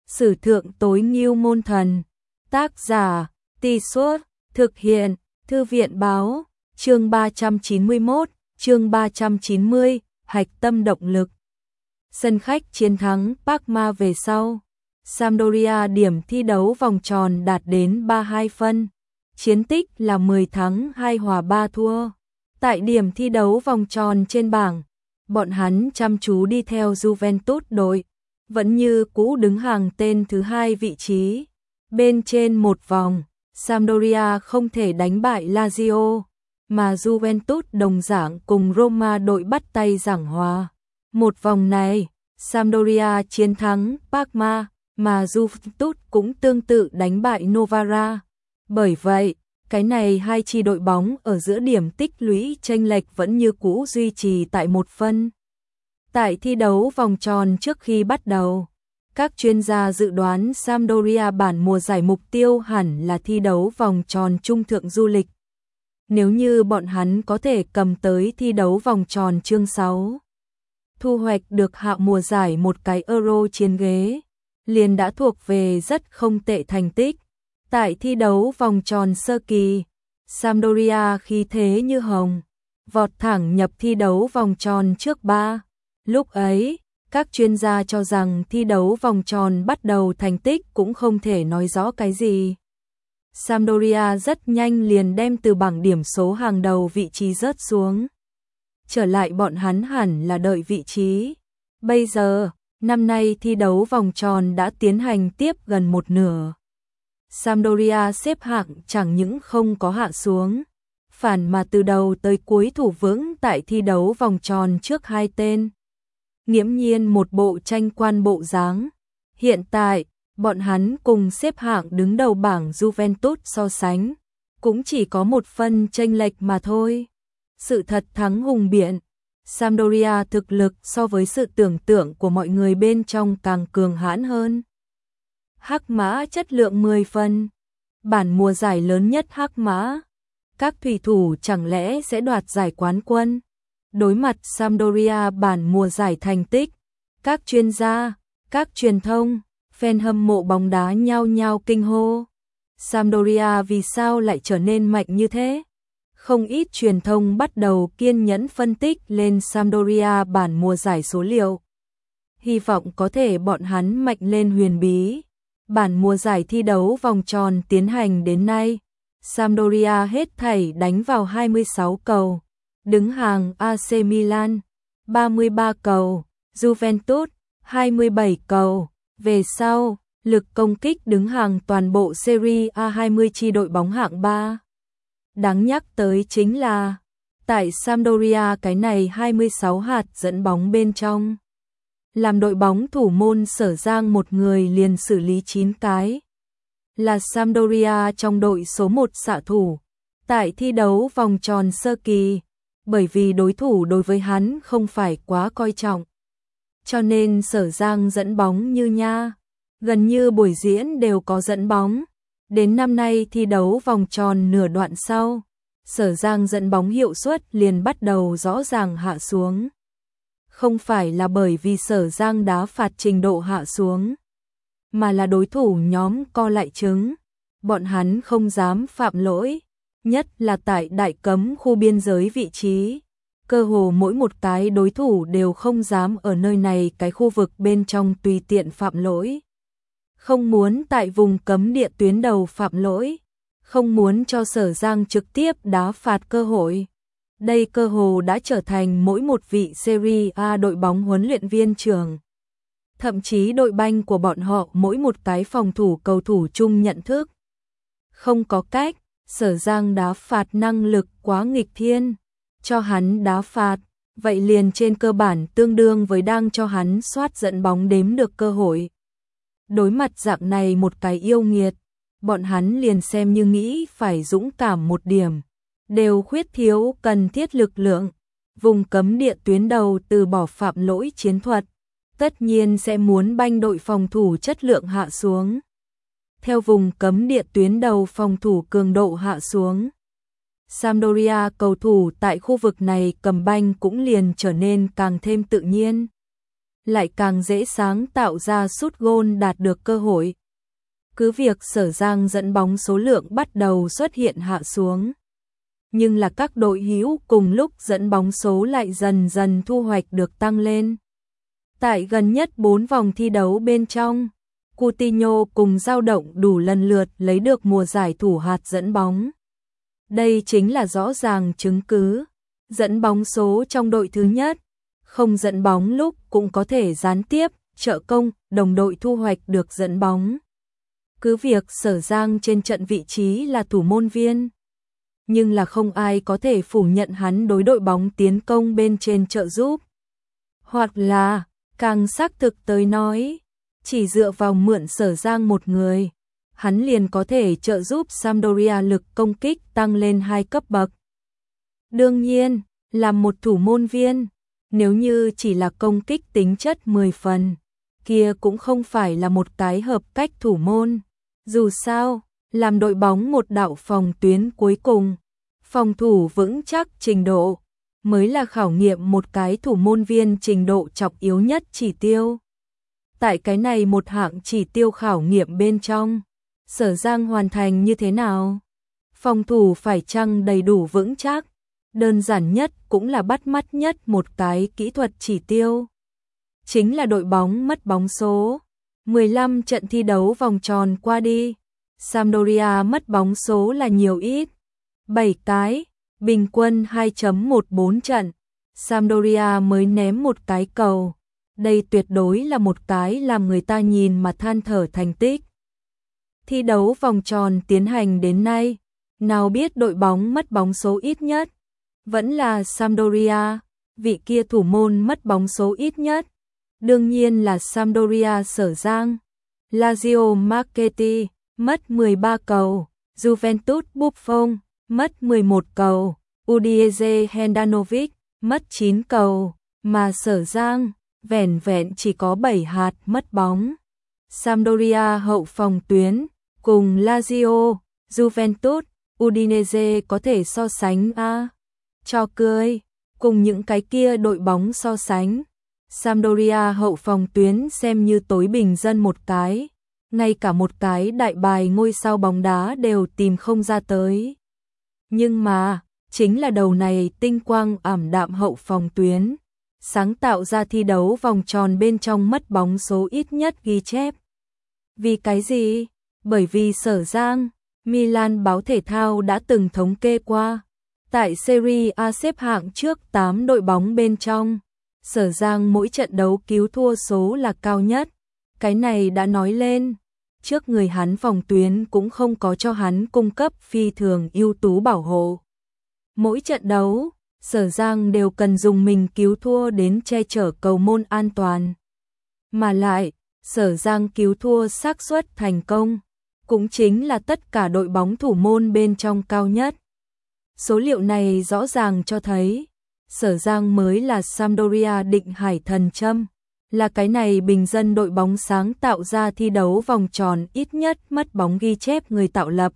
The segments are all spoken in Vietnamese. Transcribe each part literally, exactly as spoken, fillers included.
Sử thượng tối ngưu môn thần. Tác giả, Tì Suốt, thực hiện, Thư viện báo, chương ba trăm chín mươi mốt, chương ba trăm chín mươi, hạch tâm động lực. Sân khách chiến thắng Parma về sau. Sampdoria điểm thi đấu vòng tròn đạt đến ba mươi hai phân. Chiến tích là mười thắng hai hòa ba thua. Tại điểm thi đấu vòng tròn trên bảng, bọn hắn chăm chú đi theo Juventus đội, vẫn như cũ đứng hàng tên thứ hai vị trí. Bên trên một vòng, Sampdoria không thể đánh bại Lazio, mà Juventus đồng dạng cùng Roma đội bắt tay giảng hòa. Một vòng này, Sampdoria chiến thắng Parma, mà Juventus cũng tương tự đánh bại Novara. Bởi vậy, cái này hai chi đội bóng ở giữa điểm tích lũy chênh lệch vẫn như cũ duy trì tại một phân. Tại thi đấu vòng tròn trước khi bắt đầu, các chuyên gia dự đoán Sampdoria bản mùa giải mục tiêu hẳn là thi đấu vòng tròn trung thượng du lịch. Nếu như bọn hắn có thể cầm tới thi đấu vòng tròn chương sáu, thu hoạch được hạ mùa giải một cái Euro chiến ghế, liền đã thuộc về rất không tệ thành tích. Tại thi đấu vòng tròn sơ kỳ, Sampdoria khí thế như hồng, vọt thẳng nhập thi đấu vòng tròn trước ba. Lúc ấy, các chuyên gia cho rằng thi đấu vòng tròn bắt đầu thành tích cũng không thể nói rõ cái gì. Sampdoria rất nhanh liền đem từ bảng điểm số hàng đầu vị trí rớt xuống. Trở lại bọn hắn hẳn là đợi vị trí. Bây giờ, năm nay thi đấu vòng tròn đã tiến hành tiếp gần một nửa. Sampdoria xếp hạng chẳng những không có hạ xuống, phản mà từ đầu tới cuối thủ vững tại thi đấu vòng tròn trước hai tên. Nghiễm nhiên một bộ tranh quan bộ dáng. Hiện tại, bọn hắn cùng xếp hạng đứng đầu bảng Juventus so sánh, cũng chỉ có một phân chênh lệch mà thôi. Sự thật thắng hùng biện, Sampdoria thực lực so với sự tưởng tượng của mọi người bên trong càng cường hãn hơn. Hắc mã chất lượng mười phân, bản mùa giải lớn nhất hắc mã. Các thủy thủ chẳng lẽ sẽ đoạt giải quán quân? Đối mặt Sampdoria bản mùa giải thành tích, các chuyên gia, các truyền thông, fan hâm mộ bóng đá nhao nhao kinh hô. Sampdoria vì sao lại trở nên mạnh như thế? Không ít truyền thông bắt đầu kiên nhẫn phân tích lên Sampdoria bản mùa giải số liệu. Hy vọng có thể bọn hắn mạnh lên huyền bí. Bản mùa giải thi đấu vòng tròn tiến hành đến nay, Sampdoria hết thảy đánh vào hai mươi sáu cầu, đứng hàng a xê Milan, ba mươi ba cầu, Juventus, hai mươi bảy cầu. Về sau, lực công kích đứng hàng toàn bộ Serie A hai mươi chi đội bóng hạng ba. Đáng nhắc tới chính là, tại Sampdoria cái này hai mươi sáu hạt dẫn bóng bên trong, làm đội bóng thủ môn Sở Giang một người liền xử lý chín cái. Là Sampdoria trong đội số một xạ thủ. Tại thi đấu vòng tròn sơ kỳ, bởi vì đối thủ đối với hắn không phải quá coi trọng, cho nên Sở Giang dẫn bóng như nha. Gần như buổi diễn đều có dẫn bóng. Đến năm nay thi đấu vòng tròn nửa đoạn sau, Sở Giang dẫn bóng hiệu suất liền bắt đầu rõ ràng hạ xuống. Không phải là bởi vì Sở Giang đá phạt trình độ hạ xuống, mà là đối thủ nhóm co lại trứng. Bọn hắn không dám phạm lỗi, nhất là tại đại cấm khu biên giới vị trí. Cơ hồ mỗi một cái đối thủ đều không dám ở nơi này cái khu vực bên trong tùy tiện phạm lỗi. Không muốn tại vùng cấm địa tuyến đầu phạm lỗi, không muốn cho Sở Giang trực tiếp đá phạt cơ hội. Đây cơ hồ đã trở thành mỗi một vị Serie A đội bóng huấn luyện viên trưởng, thậm chí đội banh của bọn họ mỗi một cái phòng thủ cầu thủ chung nhận thức. Không có cách, Sở Giang đá phạt năng lực quá nghịch thiên, cho hắn đá phạt, vậy liền trên cơ bản tương đương với đang cho hắn soát dẫn bóng đếm được cơ hội. Đối mặt dạng này một cái yêu nghiệt, bọn hắn liền xem như nghĩ phải dũng cảm một điểm, đều khuyết thiếu cần thiết lực lượng. Vùng cấm địa tuyến đầu từ bỏ phạm lỗi chiến thuật, tất nhiên sẽ muốn banh đội phòng thủ chất lượng hạ xuống. Theo vùng cấm địa tuyến đầu phòng thủ cường độ hạ xuống, Sampdoria cầu thủ tại khu vực này cầm banh cũng liền trở nên càng thêm tự nhiên. lại càng dễ sáng tạo ra sút gôn đạt được cơ hội. Cứ việc Sở Giang dẫn bóng số lượng bắt đầu xuất hiện hạ xuống, nhưng là các đội hữu cùng lúc dẫn bóng số lại dần dần thu hoạch được tăng lên. Tại gần nhất bốn vòng thi đấu bên trong, Coutinho cùng dao động đủ lần lượt lấy được mùa giải thủ hạt dẫn bóng. Đây chính là rõ ràng chứng cứ, dẫn bóng số trong đội thứ nhất, không dẫn bóng lúc cũng có thể gián tiếp, trợ công, đồng đội thu hoạch được dẫn bóng. Cứ việc Sở Giang trên trận vị trí là thủ môn viên, nhưng là không ai có thể phủ nhận hắn đối đội bóng tiến công bên trên trợ giúp. Hoặc là, càng xác thực tới nói, chỉ dựa vào mượn Sở Giang một người, hắn liền có thể trợ giúp Sampdoria lực công kích tăng lên hai cấp bậc. Đương nhiên, làm một thủ môn viên, nếu như chỉ là công kích tính chất mười phần, kia cũng không phải là một cái hợp cách thủ môn. Dù sao, làm đội bóng một đạo phòng tuyến cuối cùng, phòng thủ vững chắc trình độ, mới là khảo nghiệm một cái thủ môn viên trình độ trọng yếu nhất chỉ tiêu. Tại cái này một hạng chỉ tiêu khảo nghiệm bên trong, Sở Giang hoàn thành như thế nào? Phòng thủ phải chăng đầy đủ vững chắc? Đơn giản nhất cũng là bắt mắt nhất một cái kỹ thuật chỉ tiêu. Chính là đội bóng mất bóng số. mười lăm trận thi đấu vòng tròn qua đi, Sampdoria mất bóng số là nhiều ít. bảy cái, bình quân hai phẩy mười bốn trận. Sampdoria mới ném một cái cầu. Đây tuyệt đối là một cái làm người ta nhìn mà than thở thành tích. Thi đấu vòng tròn tiến hành đến nay, nào biết đội bóng mất bóng số ít nhất? Vẫn là Sampdoria, vị kia thủ môn mất bóng số ít nhất. Đương nhiên là Sampdoria Sở Giang. Lazio Marchetti mất mười ba cầu, Juventus Buffon mất mười một cầu, Udinese Handanovic mất chín cầu, mà Sở Giang vẻn vẹn chỉ có bảy hạt mất bóng. Sampdoria hậu phòng tuyến cùng Lazio, Juventus, Udinese có thể so sánh a? Cho cười, cùng những cái kia đội bóng so sánh. Sampdoria hậu phòng tuyến xem như tối bình dân một cái, ngay cả một cái đại bài ngôi sao bóng đá đều tìm không ra tới. Nhưng mà, chính là đầu này tinh quang ảm đạm hậu phòng tuyến, sáng tạo ra thi đấu vòng tròn bên trong mất bóng số ít nhất ghi chép. Vì cái gì? Bởi vì Sở Giang, Milan báo thể thao đã từng thống kê qua, tại Serie A xếp hạng trước tám đội bóng bên trong, Sở Giang mỗi trận đấu cứu thua số là cao nhất. Cái này đã nói lên, trước người hắn phòng tuyến cũng không có cho hắn cung cấp phi thường ưu tú bảo hộ. Mỗi trận đấu, Sở Giang đều cần dùng mình cứu thua đến che chở cầu môn an toàn. Mà lại, Sở Giang cứu thua xác suất thành công, cũng chính là tất cả đội bóng thủ môn bên trong cao nhất. Số liệu này rõ ràng cho thấy, Sở Giang mới là Sampdoria định hải thần châm, là cái này bình dân đội bóng sáng tạo ra thi đấu vòng tròn ít nhất mất bóng ghi chép người tạo lập.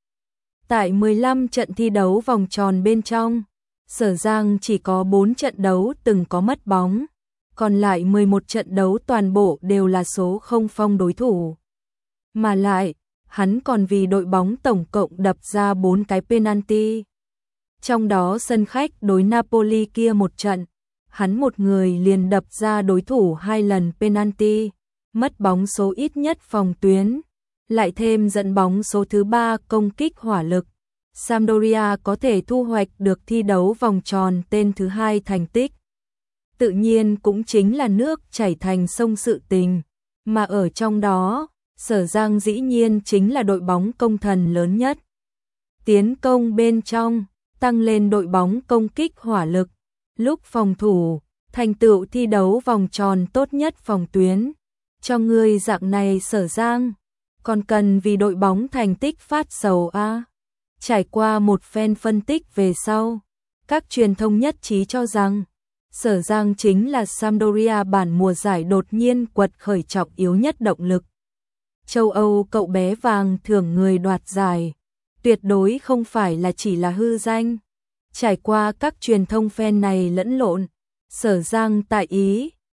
Tại mười lăm trận thi đấu vòng tròn bên trong, Sở Giang chỉ có bốn trận đấu từng có mất bóng, còn lại mười một trận đấu toàn bộ đều là số không phong đối thủ. Mà lại, hắn còn vì đội bóng tổng cộng đập ra bốn cái penalty. Trong đó sân khách đối Napoli kia một trận, hắn một người liền đập ra đối thủ hai lần penalty, mất bóng số ít nhất phòng tuyến, lại thêm dẫn bóng số thứ ba công kích hỏa lực. Sampdoria có thể thu hoạch được thi đấu vòng tròn tên thứ hai thành tích. Tự nhiên cũng chính là nước chảy thành sông sự tình, mà ở trong đó, Sở Giang dĩ nhiên chính là đội bóng công thần lớn nhất. Tiến công bên trong, tăng lên đội bóng công kích hỏa lực, lúc phòng thủ, thành tựu thi đấu vòng tròn tốt nhất phòng tuyến. Cho người dạng này Sở Giang, còn cần vì đội bóng thành tích phát sầu a? À? Trải qua một phen phân tích về sau, các truyền thông nhất trí cho rằng, Sở Giang chính là Sampdoria bản mùa giải đột nhiên quật khởi trọng yếu nhất động lực. Châu Âu cậu bé vàng thưởng người đoạt giải, tuyệt đối không phải là chỉ là hư danh. Trải qua các truyền thông fan này lẫn lộn, Sở Giang tại Ý,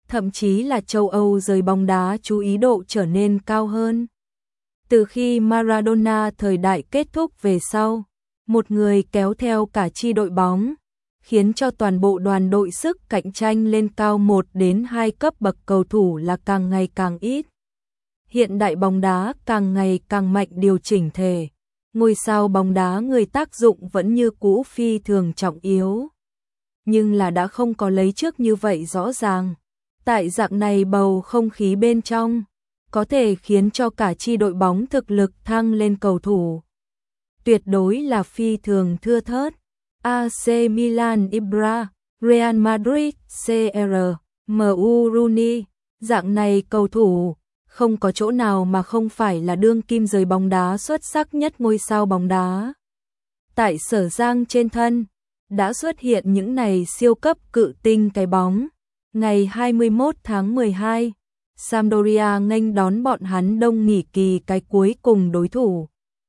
thậm chí là châu Âu giới bóng đá chú ý độ trở nên cao hơn. Từ khi Maradona thời đại kết thúc về sau, một người kéo theo cả chi đội bóng, khiến cho toàn bộ đoàn đội sức cạnh tranh lên cao một đến hai cấp bậc cầu thủ là càng ngày càng ít. Hiện đại bóng đá càng ngày càng mạnh điều chỉnh thể, ngôi sao bóng đá người tác dụng vẫn như cũ phi thường trọng yếu. Nhưng là đã không có lấy trước như vậy rõ ràng. Tại dạng này bầu không khí bên trong, có thể khiến cho cả chi đội bóng thực lực thăng lên cầu thủ. Tuyệt đối là phi thường thưa thớt. a xê Milan Ibra, Real Madrid xê rờ, em u Rooney, dạng này cầu thủ, không có chỗ nào mà không phải là đương kim giới bóng đá xuất sắc nhất ngôi sao bóng đá. Tại Sở Giang trên thân, đã xuất hiện những này siêu cấp cự tinh cái bóng. Ngày hai mươi mốt tháng mười hai, Sampdoria nghênh đón bọn hắn đông nghỉ kỳ cái cuối cùng đối thủ.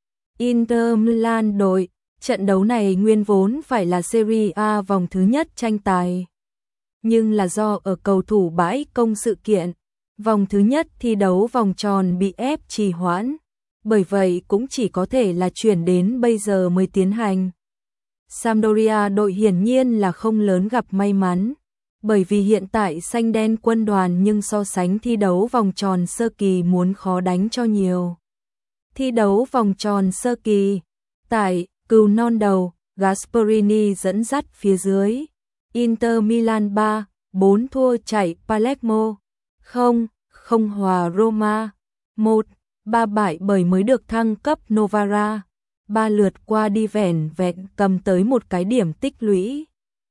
Inter Milan đội, trận đấu này nguyên vốn phải là Serie A vòng thứ nhất tranh tài. Nhưng là do ở cầu thủ bãi công sự kiện, vòng thứ nhất thi đấu vòng tròn bị ép trì hoãn, bởi vậy cũng chỉ có thể là chuyển đến bây giờ mới tiến hành. Sampdoria đội hiển nhiên là không lớn gặp may mắn, bởi vì hiện tại xanh đen quân đoàn nhưng so sánh thi đấu vòng tròn sơ kỳ muốn khó đánh cho nhiều. Thi đấu vòng tròn sơ kỳ, tại cừu non đầu, Gasperini dẫn dắt phía dưới, Inter Milan ba bốn thua chạy Palermo, không, không hòa Roma, một, ba bại bởi mới được thăng cấp Novara, ba lượt qua đi vẻn vẹn cầm tới một cái điểm tích lũy.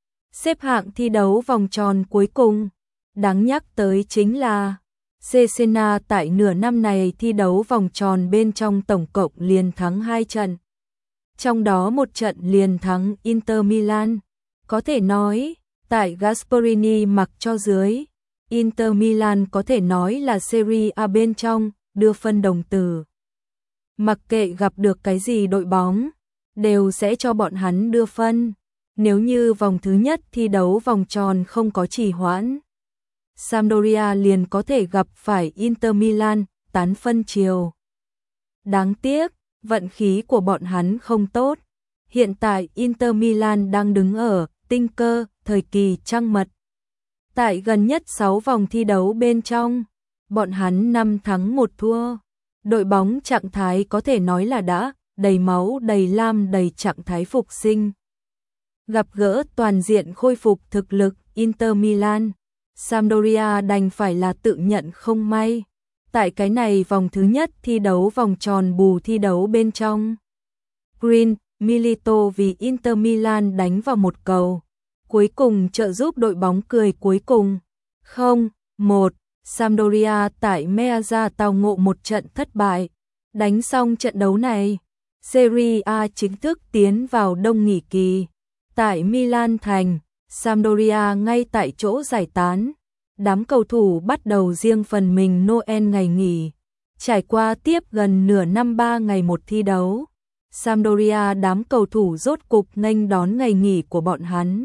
Xếp hạng thi đấu vòng tròn cuối cùng, đáng nhắc tới chính là Cesena tại nửa năm này thi đấu vòng tròn bên trong tổng cộng liền thắng hai trận. Trong đó một trận liền thắng Inter Milan, có thể nói, tại Gasperini mặc cho dưới, Inter Milan có thể nói là Serie A bên trong, đưa phân đồng tử. Mặc kệ gặp được cái gì đội bóng, đều sẽ cho bọn hắn đưa phân. Nếu như vòng thứ nhất thi đấu vòng tròn không có trì hoãn, Sampdoria liền có thể gặp phải Inter Milan, tán phân chiều. Đáng tiếc, vận khí của bọn hắn không tốt. Hiện tại Inter Milan đang đứng ở tinh cơ, thời kỳ trăng mật. Tại gần nhất sáu vòng thi đấu bên trong, bọn hắn năm thắng một thua. Đội bóng trạng thái có thể nói là đã đầy máu, đầy lam, đầy trạng thái phục sinh. Gặp gỡ toàn diện khôi phục thực lực Inter Milan, Sampdoria đành phải là tự nhận không may. Tại cái này vòng thứ nhất thi đấu vòng tròn bù thi đấu bên trong, Green, Milito vì Inter Milan đánh vào một cầu, cuối cùng trợ giúp đội bóng cười cuối cùng. không một, Sampdoria tại Meazza tao ngộ một trận thất bại. Đánh xong trận đấu này, Serie A chính thức tiến vào đông nghỉ kỳ. Tại Milan thành, Sampdoria ngay tại chỗ giải tán. Đám cầu thủ bắt đầu riêng phần mình Noel ngày nghỉ. Trải qua tiếp gần nửa năm ba ngày một thi đấu, Sampdoria đám cầu thủ rốt cục nghênh đón ngày nghỉ của bọn hắn.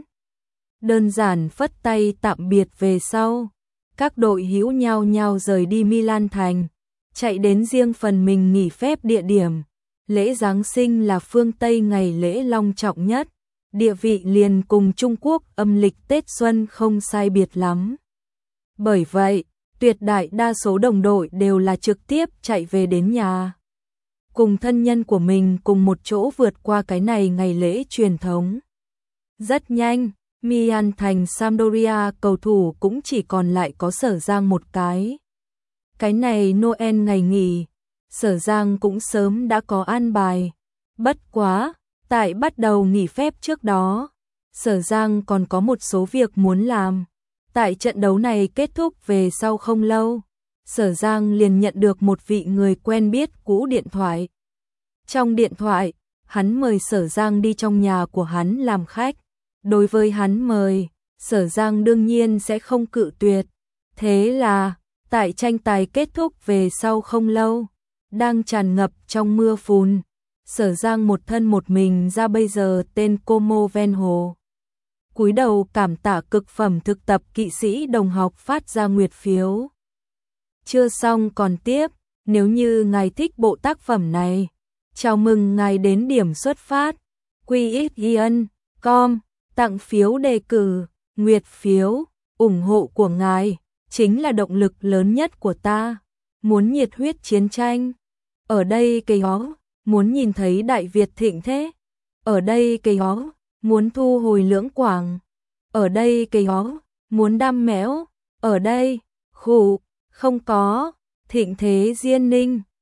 Đơn giản phất tay tạm biệt về sau, các đội hữu nhau nhau rời đi Milan thành, chạy đến riêng phần mình nghỉ phép địa điểm. Lễ Giáng sinh là phương Tây ngày lễ long trọng nhất, địa vị liền cùng Trung Quốc âm lịch Tết Xuân không sai biệt lắm. Bởi vậy, tuyệt đại đa số đồng đội đều là trực tiếp chạy về đến nhà, cùng thân nhân của mình cùng một chỗ vượt qua cái này ngày lễ truyền thống. Rất nhanh, Milan thành Sampdoria cầu thủ cũng chỉ còn lại có Sở Giang một cái. Cái này Noel ngày nghỉ, Sở Giang cũng sớm đã có an bài. Bất quá, tại bắt đầu nghỉ phép trước đó, Sở Giang còn có một số việc muốn làm. Tại trận đấu này kết thúc về sau không lâu, Sở Giang liền nhận được một vị người quen biết cũ điện thoại. Trong điện thoại, hắn mời Sở Giang đi trong nhà của hắn làm khách. Đối với hắn mời, Sở Giang đương nhiên sẽ không cự tuyệt. Thế là, tại tranh tài kết thúc về sau không lâu, đang tràn ngập trong mưa phùn, Sở Giang một thân một mình ra bây giờ tên Como ven hồ. cúi đầu cảm tạ cực phẩm thực tập kỵ sĩ đồng học phát ra nguyệt phiếu. Chưa xong còn tiếp, nếu như ngài thích bộ tác phẩm này, chào mừng ngài đến điểm xuất phát quy x gion chấm com tặng phiếu đề cử, nguyệt phiếu, ủng hộ của ngài chính là động lực lớn nhất của ta. Muốn nhiệt huyết chiến tranh, ở đây cây ó, muốn nhìn thấy Đại Việt thịnh thế, ở đây cây ó, muốn thu hồi Lưỡng Quảng, ở đây cây ó, muốn đam mẽo, ở đây, khủ, không có, thịnh thế Diên Ninh.